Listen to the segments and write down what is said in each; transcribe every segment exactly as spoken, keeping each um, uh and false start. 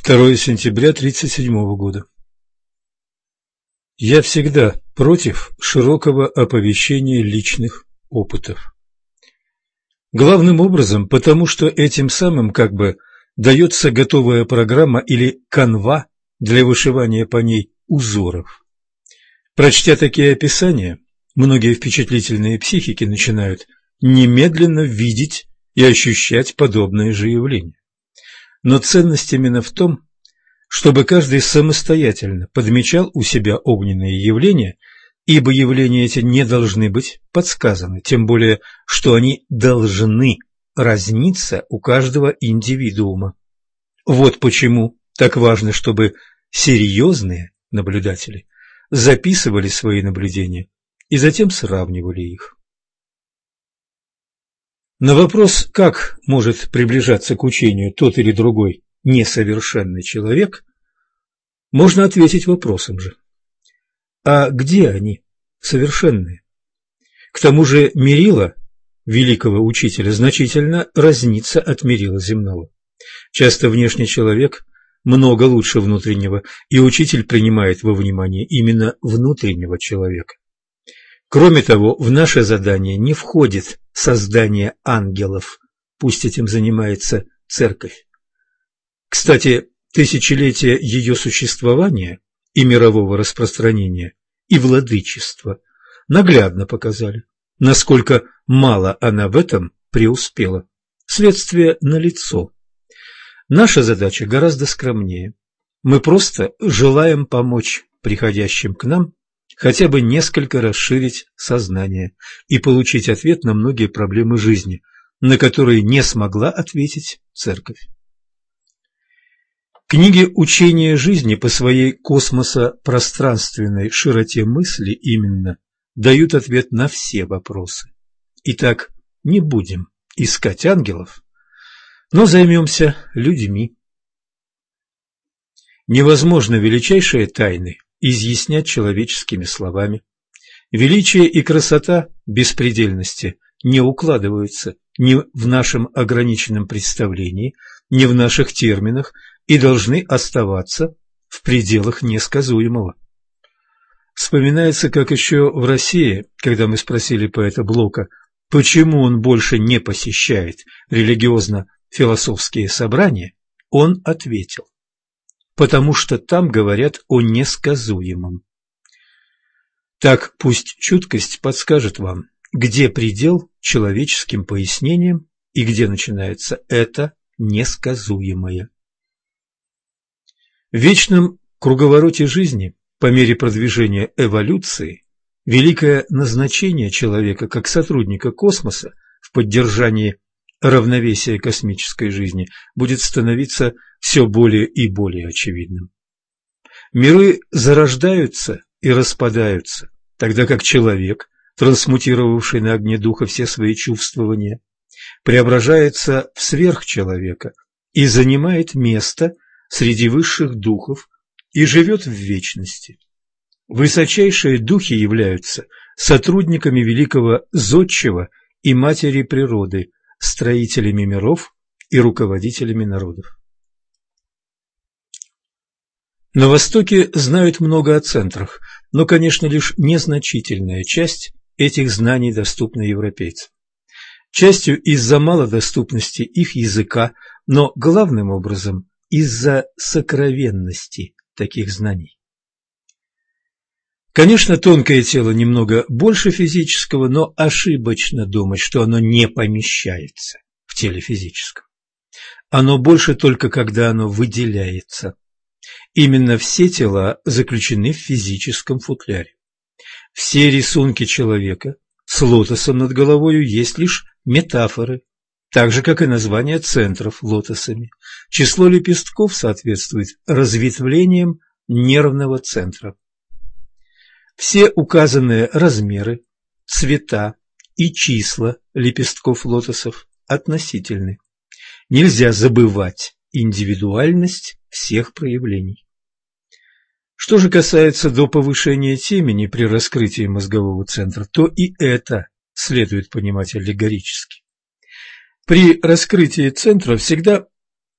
второе сентября тридцать седьмого года. Я всегда против широкого оповещения личных опытов. Главным образом, потому что этим самым как бы дается готовая программа или канва для вышивания по ней узоров. Прочтя такие описания, многие впечатлительные психики начинают немедленно видеть и ощущать подобные же явления. Но ценность именно в том, чтобы каждый самостоятельно подмечал у себя огненные явления, ибо явления эти не должны быть подсказаны, тем более, что они должны разниться у каждого индивидуума. Вот почему так важно, чтобы серьезные наблюдатели записывали свои наблюдения и затем сравнивали их. На вопрос, как может приближаться к учению тот или другой несовершенный человек, можно ответить вопросом же. А где они, совершенные? К тому же мерило великого учителя значительно разнится от мерила земного. Часто внешний человек много лучше внутреннего, и учитель принимает во внимание именно внутреннего человека. Кроме того, в наше задание не входит создание ангелов, пусть этим занимается церковь. Кстати, тысячелетия ее существования и мирового распространения, и владычества наглядно показали, насколько мало она в этом преуспела. Следствие налицо. Наша задача гораздо скромнее. Мы просто желаем помочь приходящим к нам хотя бы несколько расширить сознание и получить ответ на многие проблемы жизни, на которые не смогла ответить церковь. Книги учения жизни по своей космосо-пространственной широте мысли именно дают ответ на все вопросы. Итак, не будем искать ангелов, но займемся людьми. Невозможно величайшие тайны изъяснять человеческими словами. Величие и красота беспредельности не укладываются ни в нашем ограниченном представлении, ни в наших терминах и должны оставаться в пределах несказуемого. Вспоминается, как еще в России, когда мы спросили поэта Блока, почему он больше не посещает религиозно-философские собрания, он ответил: потому что там говорят о несказуемом. Так пусть чуткость подскажет вам, где предел человеческим пояснениям и где начинается это несказуемое. В вечном круговороте жизни, по мере продвижения эволюции, великое назначение человека как сотрудника космоса в поддержании равновесия космической жизни будет становиться все более и более очевидным. Миры зарождаются и распадаются, тогда как человек, трансмутировавший на огне духа все свои чувствования, преображается в сверхчеловека и занимает место среди высших духов и живет в вечности. Высочайшие духи являются сотрудниками великого Зодчего и Матери Природы, строителями миров и руководителями народов. На Востоке знают много о центрах, но, конечно, лишь незначительная часть этих знаний доступна европейцам. Частью из-за малодоступности их языка, но главным образом из-за сокровенности таких знаний. Конечно, тонкое тело немного больше физического, но ошибочно думать, что оно не помещается в теле физическом. Оно больше только когда оно выделяется. Именно все тела заключены в физическом футляре. Все рисунки человека с лотосом над головою есть лишь метафоры, так же, как и название центров лотосами. Число лепестков соответствует разветвлениям нервного центра. Все указанные размеры, цвета и числа лепестков лотосов относительны. Нельзя забывать индивидуальность всех проявлений. Что же касается до повышения темени при раскрытии мозгового центра, то и это следует понимать аллегорически. При раскрытии центра всегда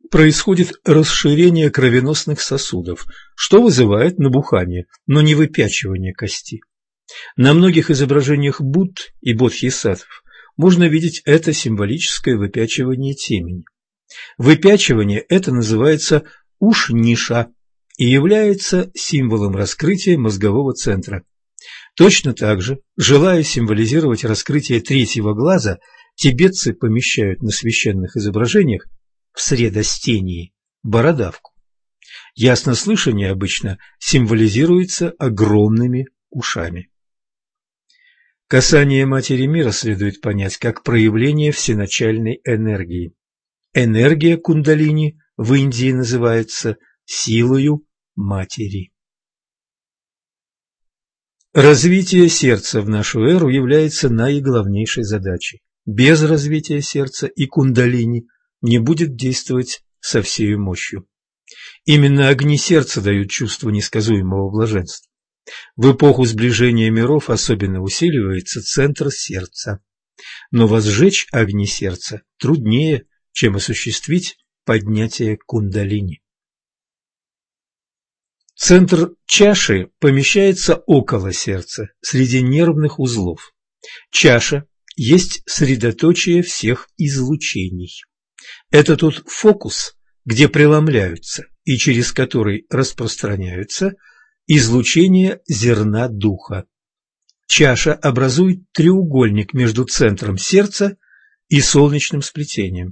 происходит расширение кровеносных сосудов, что вызывает набухание, но не выпячивание кости. На многих изображениях Будд и бодхисаттв можно видеть это символическое выпячивание темени. Выпячивание это называется ушниша и является символом раскрытия мозгового центра. Точно так же, желая символизировать раскрытие третьего глаза, тибетцы помещают на священных изображениях в средостении бородавку. Яснослышание обычно символизируется огромными ушами. Касание Матери Мира следует понять как проявление всеначальной энергии. Энергия кундалини в Индии называется силою Матери. Развитие сердца в нашу эру является наиглавнейшей задачей. Без развития сердца и кундалини не будет действовать со всей мощью. Именно огни сердца дают чувство несказуемого блаженства. В эпоху сближения миров особенно усиливается центр сердца. Но возжечь огни сердца труднее, чем осуществить поднятие кундалини. Центр чаши помещается около сердца, среди нервных узлов. Чаша есть средоточие всех излучений. Это тот фокус, где преломляются и через который распространяются излучения зерна духа. Чаша образует треугольник между центром сердца и солнечным сплетением.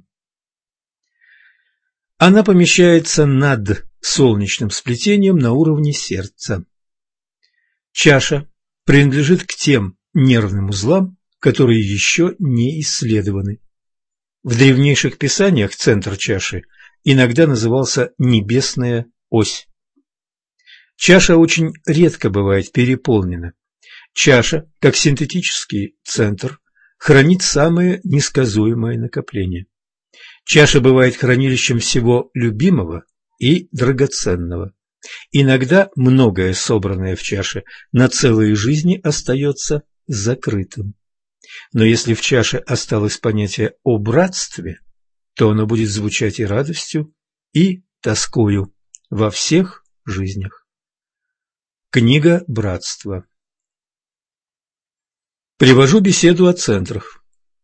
Она помещается над солнечным сплетением на уровне сердца. Чаша принадлежит к тем нервным узлам, которые еще не исследованы. В древнейших писаниях центр чаши иногда назывался небесная ось. Чаша очень редко бывает переполнена. Чаша, как синтетический центр, хранит самое несказуемое накопление. Чаша бывает хранилищем всего любимого и драгоценного. Иногда многое, собранное в чаше, на целые жизни остается закрытым. Но если в чаше осталось понятие о братстве, то оно будет звучать и радостью, и тоскою во всех жизнях. Книга братства. Привожу беседу о центрах.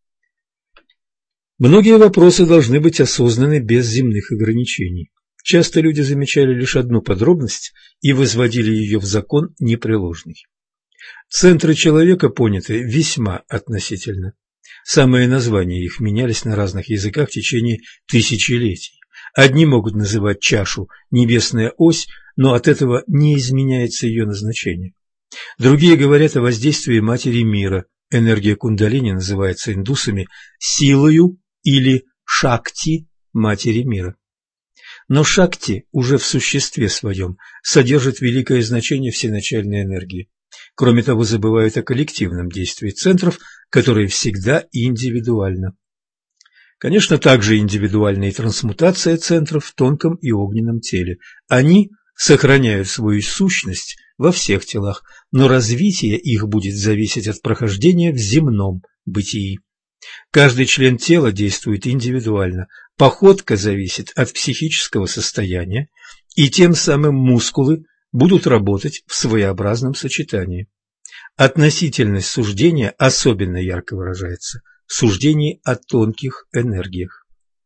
Многие вопросы должны быть осознаны без земных ограничений. Часто люди замечали лишь одну подробность и возводили ее в закон непреложный. Центры человека поняты весьма относительно. Самые названия их менялись на разных языках в течение тысячелетий. Одни могут называть чашу «небесная ось», но от этого не изменяется ее назначение. Другие говорят о воздействии Матери Мира. Энергия кундалини называется индусами силою или шакти Матери Мира. Но шакти уже в существе своем содержит великое значение всеначальной энергии. Кроме того, забывают о коллективном действии центров, которое всегда индивидуально. Конечно, также индивидуальна и трансмутация центров в тонком и огненном теле. Они сохраняют свою сущность во всех телах, но развитие их будет зависеть от прохождения в земном бытии. Каждый член тела действует индивидуально, походка зависит от психического состояния, и тем самым мускулы будут работать в своеобразном сочетании. Относительность суждения особенно ярко выражается в суждении о тонких энергиях.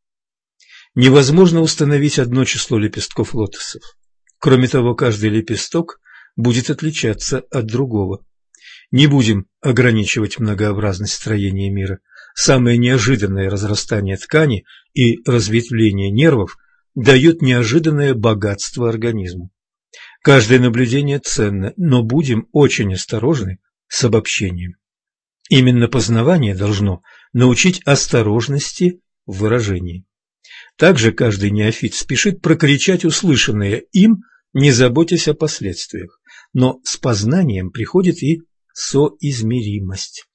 Невозможно установить одно число лепестков лотосов. Кроме того, каждый лепесток будет отличаться от другого. Не будем ограничивать многообразность строения мира. Самое неожиданное разрастание ткани и разветвление нервов дает неожиданное богатство организму. Каждое наблюдение ценно, но будем очень осторожны с обобщением. Именно познавание должно научить осторожности в выражении. Также каждый неофит спешит прокричать услышанное им, не заботясь о последствиях, но с познанием приходит и соизмеримость.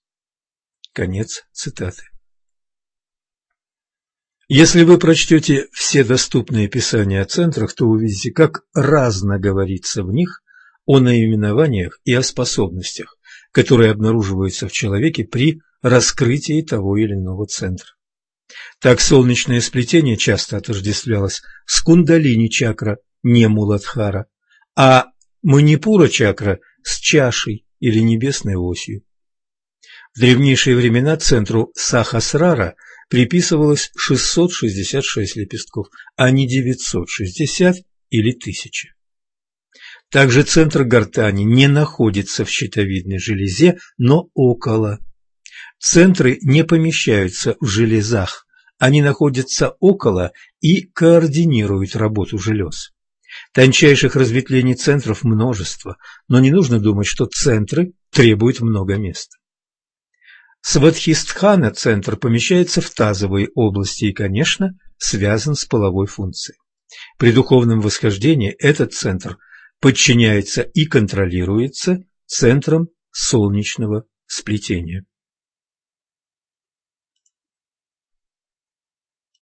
Конец цитаты. Если вы прочтете все доступные писания о центрах, то увидите, как разно говорится в них о наименованиях и о способностях, которые обнаруживаются в человеке при раскрытии того или иного центра. Так солнечное сплетение часто отождествлялось с кундалини-чакра, не муладхара, а манипура-чакра с чашей или небесной осью. В древнейшие времена центру сахасрара приписывалось шестьсот шестьдесят шесть лепестков, а не девятьсот шестьдесят или тысяча. Также центр гортани не находится в щитовидной железе, но около. Центры не помещаются в железах, они находятся около и координируют работу желез. Тончайших разветвлений центров множество, но не нужно думать, что центры требуют много места. Свадхистхана центр помещается в тазовой области и, конечно, связан с половой функцией. При духовном восхождении этот центр подчиняется и контролируется центром солнечного сплетения.